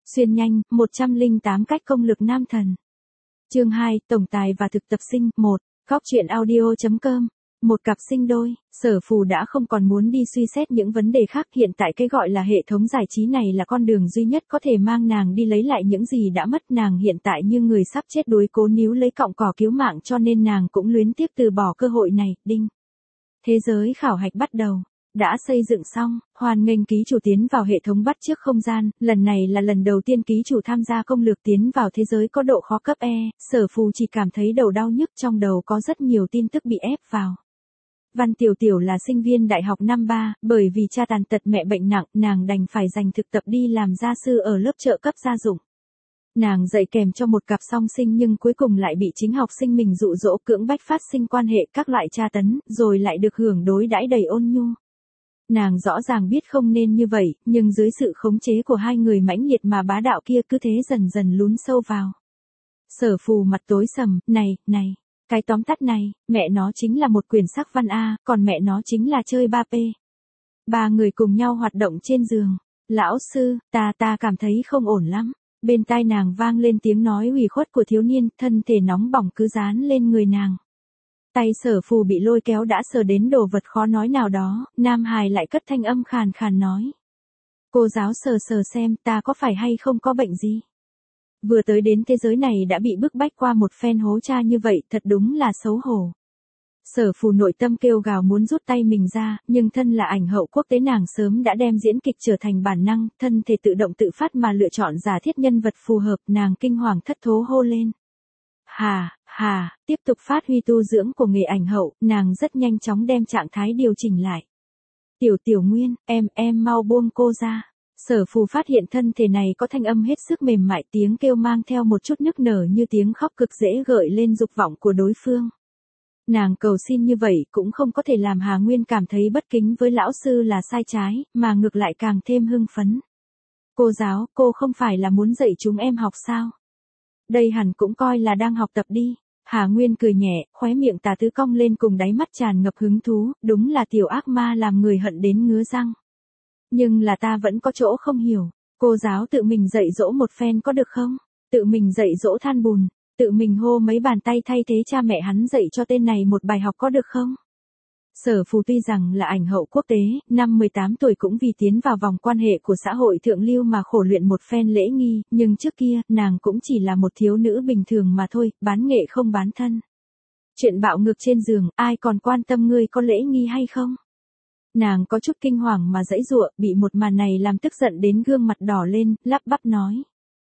Xuyên nhanh, 108 cách công lực nam thần. Chương 2, tổng tài và thực tập sinh. 1. Góc truyện audio.com. Một cặp sinh đôi, Sở Phù đã không còn muốn đi suy xét những vấn đề khác, hiện tại cái gọi là hệ thống giải trí này là con đường duy nhất có thể mang nàng đi lấy lại những gì đã mất. Nàng hiện tại như người sắp chết đuối, cố níu lấy cọng cỏ cứu mạng, cho nên nàng cũng luyến tiếc từ bỏ cơ hội này. Đinh. Thế giới khảo hạch bắt đầu. Đã xây dựng xong, hoan nghênh ký chủ tiến vào hệ thống bắt chước không gian, lần này là lần đầu tiên ký chủ tham gia công lược tiến vào thế giới có độ khó cấp E, Sở Phù chỉ cảm thấy đầu đau nhức, trong đầu có rất nhiều tin tức bị ép vào. Văn Tiểu Tiểu là sinh viên đại học năm 3, bởi vì cha tàn tật mẹ bệnh nặng, nàng đành phải dành thực tập đi làm gia sư ở lớp trợ cấp gia dụng. Nàng dạy kèm cho một cặp song sinh nhưng cuối cùng lại bị chính học sinh mình dụ dỗ cưỡng bách phát sinh quan hệ, các loại tra tấn, rồi lại được hưởng đối đãi đầy ôn nhu. Nàng rõ ràng biết không nên như vậy, nhưng dưới sự khống chế của hai người mãnh liệt mà bá đạo kia cứ thế dần dần lún sâu vào. Sở Phù mặt tối sầm, này, cái tóm tắt này, mẹ nó chính là một quyển sắc văn A, còn mẹ nó chính là chơi 3P. Ba người cùng nhau hoạt động trên giường. Lão sư, ta cảm thấy không ổn lắm. Bên tai nàng vang lên tiếng nói ủy khuất của thiếu niên, thân thể nóng bỏng cứ dán lên người nàng. Tay Sở Phù bị lôi kéo đã sờ đến đồ vật khó nói nào đó, nam hài lại cất thanh âm khàn khàn nói. Cô giáo sờ xem ta có phải hay không có bệnh gì. Vừa tới đến thế giới này đã bị bức bách qua một phen hố cha như vậy, thật đúng là xấu hổ. Sở Phù nội tâm kêu gào muốn rút tay mình ra, nhưng thân là ảnh hậu quốc tế, nàng sớm đã đem diễn kịch trở thành bản năng, thân thể tự động tự phát mà lựa chọn giả thiết nhân vật phù hợp, nàng kinh hoàng thất thố hô lên. Tiếp tục phát huy tu dưỡng của nghề ảnh hậu, nàng rất nhanh chóng đem trạng thái điều chỉnh lại. Tiểu Nguyên, em mau buông cô ra. Sở Phù phát hiện thân thể này có thanh âm hết sức mềm mại, tiếng kêu mang theo một chút nức nở như tiếng khóc, cực dễ gợi lên dục vọng của đối phương. Nàng cầu xin như vậy cũng không có thể làm Hà Nguyên cảm thấy bất kính với lão sư là sai trái, mà ngược lại càng thêm hưng phấn. Cô giáo, cô không phải là muốn dạy chúng em học sao? Đây hẳn cũng coi là đang học tập đi. Hà Nguyên cười nhẹ, khóe miệng tà tứ cong lên cùng đáy mắt tràn ngập hứng thú, đúng là tiểu ác ma làm người hận đến ngứa răng. Nhưng là ta vẫn có chỗ không hiểu, cô giáo tự mình dạy dỗ một phen có được không? Tự mình dạy dỗ than bùn, tự mình hô mấy bàn tay thay thế cha mẹ hắn dạy cho tên này một bài học có được không? Sở Phù tuy rằng là ảnh hậu quốc tế, năm 18 tuổi cũng vì tiến vào vòng quan hệ của xã hội thượng lưu mà khổ luyện một phen lễ nghi, nhưng trước kia, nàng cũng chỉ là một thiếu nữ bình thường mà thôi, bán nghệ không bán thân. Chuyện bạo ngược trên giường, ai còn quan tâm ngươi có lễ nghi hay không? Nàng có chút kinh hoàng mà giãy giụa, bị một màn này làm tức giận đến gương mặt đỏ lên, lắp bắp nói.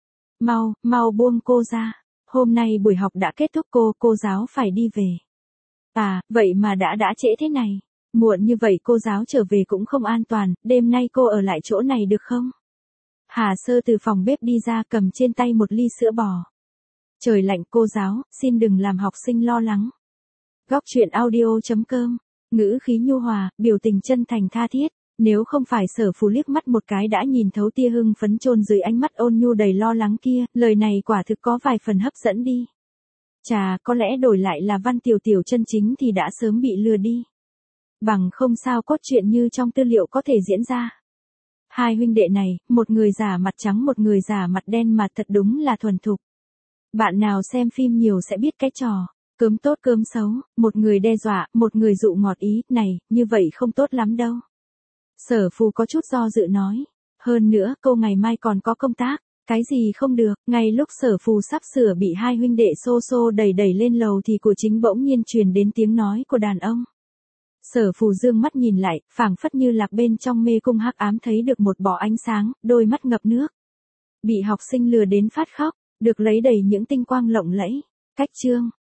Mau buông cô ra, hôm nay buổi học đã kết thúc, cô giáo phải đi về. À, vậy mà đã trễ thế này. Muộn như vậy cô giáo trở về cũng không an toàn, đêm nay cô ở lại chỗ này được không? Hà Sơ từ phòng bếp đi ra cầm trên tay một ly sữa bò. Trời lạnh cô giáo, xin đừng làm học sinh lo lắng. Góc truyện audio.com, ngữ khí nhu hòa, biểu tình chân thành tha thiết. Nếu không phải Sở Phù liếc mắt một cái đã nhìn thấu tia hưng phấn chôn dưới ánh mắt ôn nhu đầy lo lắng kia, lời này quả thực có vài phần hấp dẫn đi. Chà, có lẽ đổi lại là Văn Tiểu Tiểu chân chính thì đã sớm bị lừa đi. Bằng không sao cốt truyện như trong tư liệu có thể diễn ra. Hai huynh đệ này, một người giả mặt trắng một người giả mặt đen mà thật đúng là thuần thục. Bạn nào xem phim nhiều sẽ biết cái trò, cớm tốt cơm xấu, một người đe dọa, một người dụ ngọt ý, này, như vậy không tốt lắm đâu. Sở Phù có chút do dự nói. Hơn nữa, cô ngày mai còn có công tác. Cái gì không được, ngay lúc Sở Phù sắp sửa bị hai huynh đệ xô đẩy lên lầu thì của chính bỗng nhiên truyền đến tiếng nói của đàn ông. Sở Phù dương mắt nhìn lại, phảng phất như lạc bên trong mê cung hắc ám thấy được một bọ ánh sáng, đôi mắt ngập nước. Bị học sinh lừa đến phát khóc, được lấy đầy những tinh quang lộng lẫy. Cách chương,